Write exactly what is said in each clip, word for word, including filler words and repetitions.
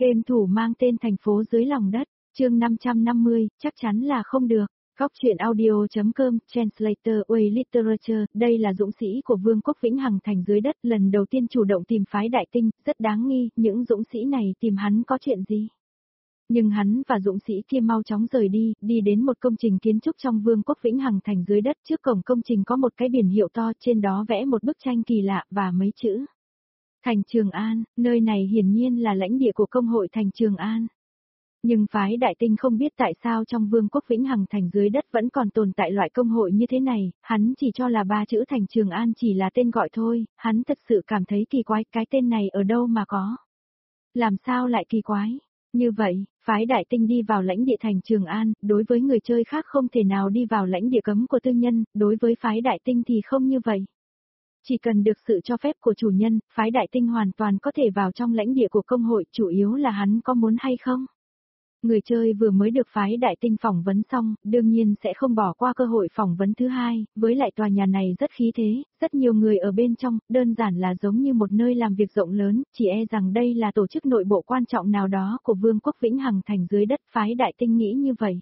Game thủ mang tên thành phố dưới lòng đất, chương năm trăm năm mươi, chắc chắn là không được. Góc truyện audio.com, Translator Way Literature, đây là dũng sĩ của Vương quốc Vĩnh Hằng thành dưới đất, lần đầu tiên chủ động tìm phái đại tinh, rất đáng nghi, những dũng sĩ này tìm hắn có chuyện gì? Nhưng hắn và dũng sĩ kia mau chóng rời đi, đi đến một công trình kiến trúc trong Vương quốc Vĩnh Hằng thành dưới đất, trước cổng công trình có một cái biển hiệu to, trên đó vẽ một bức tranh kỳ lạ và mấy chữ. Thành Trường An, nơi này hiển nhiên là lãnh địa của công hội thành Trường An. Nhưng phái đại tinh không biết tại sao trong Vương quốc Vĩnh Hằng thành dưới đất vẫn còn tồn tại loại công hội như thế này, hắn chỉ cho là ba chữ thành Trường An chỉ là tên gọi thôi, hắn thật sự cảm thấy kỳ quái, cái tên này ở đâu mà có. Làm sao lại kỳ quái? Như vậy, phái đại tinh đi vào lãnh địa thành Trường An, đối với người chơi khác không thể nào đi vào lãnh địa cấm của tư nhân, đối với phái đại tinh thì không như vậy. Chỉ cần được sự cho phép của chủ nhân, phái đại tinh hoàn toàn có thể vào trong lãnh địa của công hội, chủ yếu là hắn có muốn hay không. Người chơi vừa mới được phái đại tinh phỏng vấn xong, đương nhiên sẽ không bỏ qua cơ hội phỏng vấn thứ hai, với lại tòa nhà này rất khí thế, rất nhiều người ở bên trong, đơn giản là giống như một nơi làm việc rộng lớn, chỉ e rằng đây là tổ chức nội bộ quan trọng nào đó của Vương quốc Vĩnh Hằng thành dưới đất, phái đại tinh nghĩ như vậy.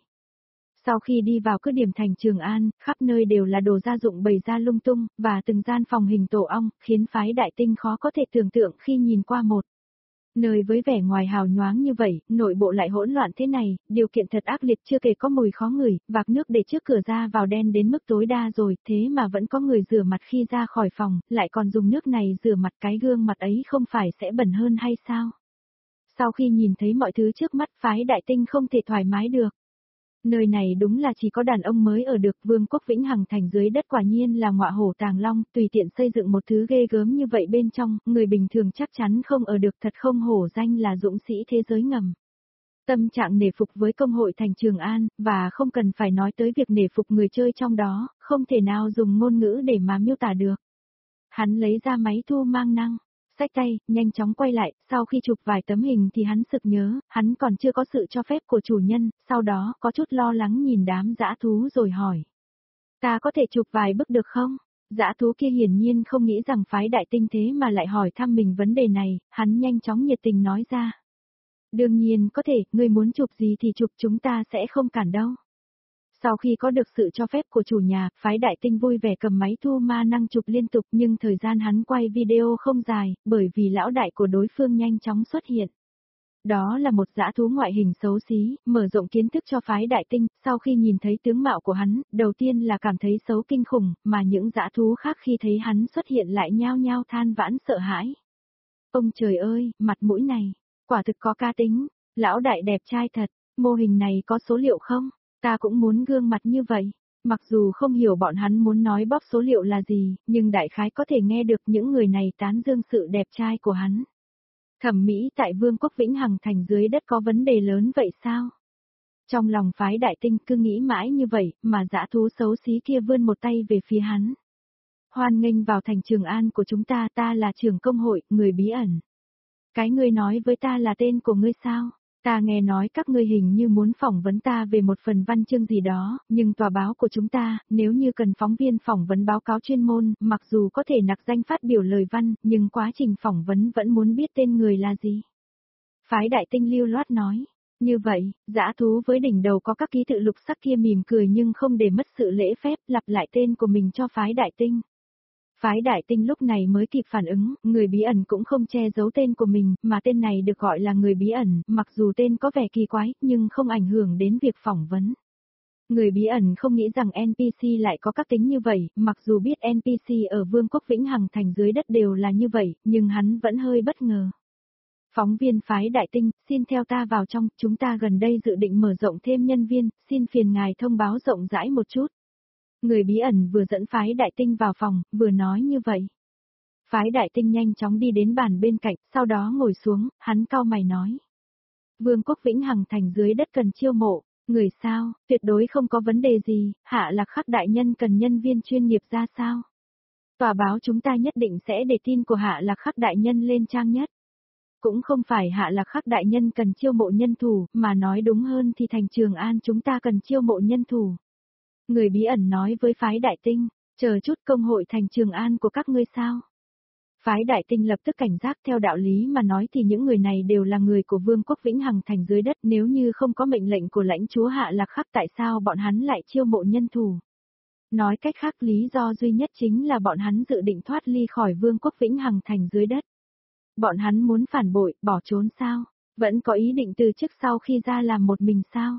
Sau khi đi vào cứ điểm thành Trường An, khắp nơi đều là đồ gia dụng bày ra lung tung, và từng gian phòng hình tổ ong, khiến phái đại tinh khó có thể tưởng tượng khi nhìn qua một. Nơi với vẻ ngoài hào nhoáng như vậy, nội bộ lại hỗn loạn thế này, điều kiện thật ác liệt, chưa kể có mùi khó ngửi, vạc nước để trước cửa ra vào đen đến mức tối đa rồi, thế mà vẫn có người rửa mặt khi ra khỏi phòng, lại còn dùng nước này rửa mặt, cái gương mặt ấy không phải sẽ bẩn hơn hay sao? Sau khi nhìn thấy mọi thứ trước mắt, phái đại tinh không thể thoải mái được. Nơi này đúng là chỉ có đàn ông mới ở được, Vương quốc Vĩnh Hằng thành dưới đất quả nhiên là ngọa hổ tàng long, tùy tiện xây dựng một thứ ghê gớm như vậy bên trong, người bình thường chắc chắn không ở được, thật không hổ danh là dũng sĩ thế giới ngầm. Tâm trạng nể phục với công hội thành Trường An, và không cần phải nói tới việc nể phục người chơi trong đó, không thể nào dùng ngôn ngữ để mà miêu tả được. Hắn lấy ra máy thu mang năng. Xách tay, nhanh chóng quay lại, sau khi chụp vài tấm hình thì hắn sực nhớ, hắn còn chưa có sự cho phép của chủ nhân, sau đó có chút lo lắng nhìn đám dã thú rồi hỏi. Ta có thể chụp vài bức được không? Dã thú kia hiển nhiên không nghĩ rằng phái đại tinh thế mà lại hỏi thăm mình vấn đề này, hắn nhanh chóng nhiệt tình nói ra. Đương nhiên có thể, ngươi muốn chụp gì thì chụp, chúng ta sẽ không cản đâu. Sau khi có được sự cho phép của chủ nhà, phái đại tinh vui vẻ cầm máy thu ma năng chụp liên tục, nhưng thời gian hắn quay video không dài, bởi vì lão đại của đối phương nhanh chóng xuất hiện. Đó là một dã thú ngoại hình xấu xí, mở rộng kiến thức cho phái đại tinh, sau khi nhìn thấy tướng mạo của hắn, đầu tiên là cảm thấy xấu kinh khủng, mà những dã thú khác khi thấy hắn xuất hiện lại nhao nhao than vãn sợ hãi. Ông trời ơi, mặt mũi này, quả thực có cá tính, lão đại đẹp trai thật, mô hình này có số liệu không? Ta cũng muốn gương mặt như vậy. Mặc dù không hiểu bọn hắn muốn nói bóp số liệu là gì, nhưng đại khái có thể nghe được những người này tán dương sự đẹp trai của hắn. Thẩm mỹ tại Vương quốc Vĩnh Hằng thành dưới đất có vấn đề lớn vậy sao? Trong lòng phái đại tinh cứ nghĩ mãi như vậy, mà dã thú xấu xí kia vươn một tay về phía hắn. Hoan nghênh vào thành Trường An của chúng ta, ta là trưởng công hội, người bí ẩn. Cái ngươi nói với ta là tên của ngươi sao? Ta nghe nói các ngươi hình như muốn phỏng vấn ta về một phần văn chương gì đó, nhưng tòa báo của chúng ta, nếu như cần phóng viên phỏng vấn báo cáo chuyên môn, mặc dù có thể nặc danh phát biểu lời văn, nhưng quá trình phỏng vấn vẫn muốn biết tên người là gì. Phái đại tinh lưu loát nói. Như vậy, dã thú với đỉnh đầu có các ký tự lục sắc kia mỉm cười nhưng không để mất sự lễ phép, lặp lại tên của mình cho phái đại tinh. Phái đại tinh lúc này mới kịp phản ứng, người bí ẩn cũng không che giấu tên của mình, mà tên này được gọi là người bí ẩn, mặc dù tên có vẻ kỳ quái, nhưng không ảnh hưởng đến việc phỏng vấn. Người bí ẩn không nghĩ rằng en pê xê lại có các tính như vậy, mặc dù biết en pê xê ở Vương quốc Vĩnh Hằng thành dưới đất đều là như vậy, nhưng hắn vẫn hơi bất ngờ. Phóng viên phái đại tinh, xin theo ta vào trong, chúng ta gần đây dự định mở rộng thêm nhân viên, xin phiền ngài thông báo rộng rãi một chút. Người bí ẩn vừa dẫn phái đại tinh vào phòng, vừa nói như vậy. Phái đại tinh nhanh chóng đi đến bàn bên cạnh, sau đó ngồi xuống, hắn cau mày nói. Vương quốc Vĩnh Hằng thành dưới đất cần chiêu mộ, người sao, tuyệt đối không có vấn đề gì, Hạ Lạc Khắc đại nhân cần nhân viên chuyên nghiệp ra sao? Tòa báo chúng ta nhất định sẽ để tin của Hạ Lạc Khắc đại nhân lên trang nhất. Cũng không phải Hạ Lạc Khắc đại nhân cần chiêu mộ nhân thủ, mà nói đúng hơn thì thành Trường An chúng ta cần chiêu mộ nhân thủ. Người bí ẩn nói với phái đại tinh, chờ chút công hội thành Trường An của các ngươi sao? Phái Đại Tinh lập tức cảnh giác, theo đạo lý mà nói thì những người này đều là người của Vương quốc Vĩnh Hằng thành dưới đất, nếu như không có mệnh lệnh của lãnh chúa Hạ Lạc Khắc tại sao bọn hắn lại chiêu mộ nhân thủ. Nói cách khác lý do duy nhất chính là bọn hắn dự định thoát ly khỏi Vương quốc Vĩnh Hằng thành dưới đất. Bọn hắn muốn phản bội, bỏ trốn sao? Vẫn có ý định từ chức sau khi ra làm một mình sao?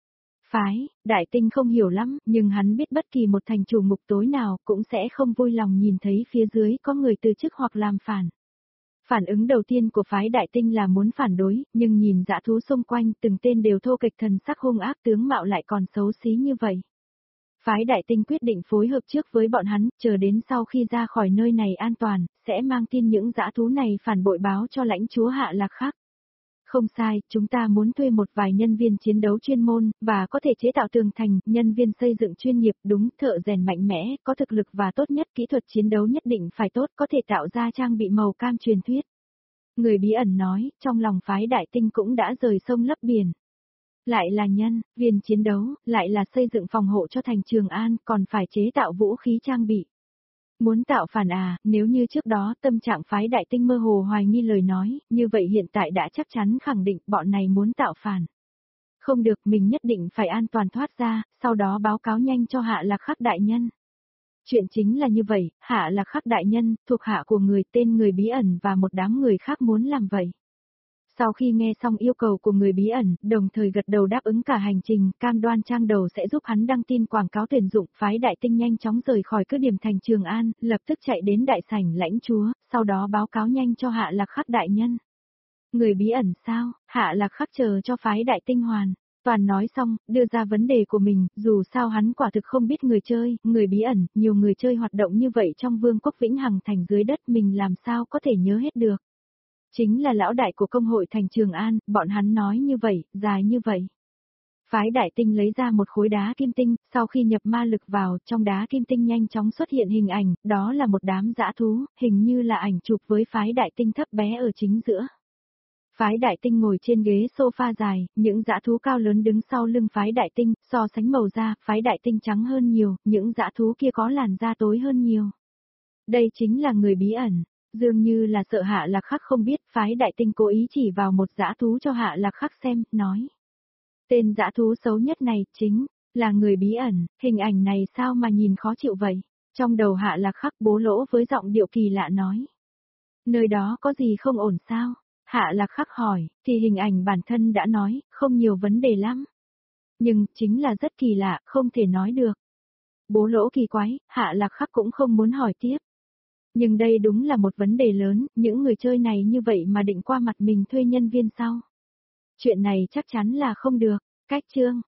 Phái, Đại Tinh không hiểu lắm, nhưng hắn biết bất kỳ một thành chủ ngục tối nào cũng sẽ không vui lòng nhìn thấy phía dưới có người từ chức hoặc làm phản. Phản ứng đầu tiên của phái Đại Tinh là muốn phản đối, nhưng nhìn dã thú xung quanh từng tên đều thô kịch thần sắc hung ác tướng mạo lại còn xấu xí như vậy. Phái Đại Tinh quyết định phối hợp trước với bọn hắn, chờ đến sau khi ra khỏi nơi này an toàn, sẽ mang tin những dã thú này phản bội báo cho lãnh chúa Hạ Lạc Khắc. Không sai, chúng ta muốn thuê một vài nhân viên chiến đấu chuyên môn, và có thể chế tạo tường thành, nhân viên xây dựng chuyên nghiệp, đúng, thợ rèn mạnh mẽ, có thực lực và tốt nhất, kỹ thuật chiến đấu nhất định phải tốt, có thể tạo ra trang bị màu cam truyền thuyết. Người bí ẩn nói, trong lòng phái Đại Tinh cũng đã rời sông lấp biển. Lại là nhân, viên chiến đấu, lại là xây dựng phòng hộ cho thành Trường An, còn phải chế tạo vũ khí trang bị. Muốn tạo phản à, nếu như trước đó tâm trạng phái Đại Tinh mơ hồ hoài nghi lời nói, như vậy hiện tại đã chắc chắn khẳng định bọn này muốn tạo phản. Không được, mình nhất định phải an toàn thoát ra, sau đó báo cáo nhanh cho Hạ Lạc Khắc đại nhân. Chuyện chính là như vậy, Hạ Lạc Khắc đại nhân, thuộc hạ của người tên người bí ẩn và một đám người khác muốn làm vậy. Sau khi nghe xong yêu cầu của người bí ẩn, đồng thời gật đầu đáp ứng cả hành trình, cam đoan trang đầu sẽ giúp hắn đăng tin quảng cáo tuyển dụng, phái Đại Tinh nhanh chóng rời khỏi cứ điểm thành Trường An, lập tức chạy đến đại sảnh lãnh chúa, sau đó báo cáo nhanh cho Hạ Lạc Khắc đại nhân. Người bí ẩn sao? Hạ Lạc Khắc chờ cho phái Đại Tinh hoàn toàn nói xong, đưa ra vấn đề của mình, dù sao hắn quả thực không biết người chơi, người bí ẩn, nhiều người chơi hoạt động như vậy trong Vương quốc Vĩnh Hằng thành dưới đất mình làm sao có thể nhớ hết được. Chính là lão đại của công hội thành Trường An, bọn hắn nói như vậy, dài như vậy. Phái Đại Tinh lấy ra một khối đá kim tinh, sau khi nhập ma lực vào, trong đá kim tinh nhanh chóng xuất hiện hình ảnh, đó là một đám dã thú, hình như là ảnh chụp với phái Đại Tinh thấp bé ở chính giữa. Phái Đại Tinh ngồi trên ghế sofa dài, những dã thú cao lớn đứng sau lưng phái Đại Tinh, so sánh màu da, phái Đại Tinh trắng hơn nhiều, những dã thú kia có làn da tối hơn nhiều. Đây chính là người bí ẩn. Dường như là sợ Hạ Lạc Khắc không biết, phái Đại Tinh cố ý chỉ vào một dã thú cho Hạ Lạc Khắc xem, nói. Tên dã thú xấu nhất này, chính, là người bí ẩn, hình ảnh này sao mà nhìn khó chịu vậy? Trong đầu Hạ Lạc Khắc bố lỗ với giọng điệu kỳ lạ nói. Nơi đó có gì không ổn sao? Hạ Lạc Khắc hỏi, thì hình ảnh bản thân đã nói, không nhiều vấn đề lắm. Nhưng, chính là rất kỳ lạ, không thể nói được. Bố lỗ kỳ quái, Hạ Lạc Khắc cũng không muốn hỏi tiếp. Nhưng đây đúng là một vấn đề lớn, những người chơi này như vậy mà định qua mặt mình thuê nhân viên sao? Chuyện này chắc chắn là không được. Cách chương,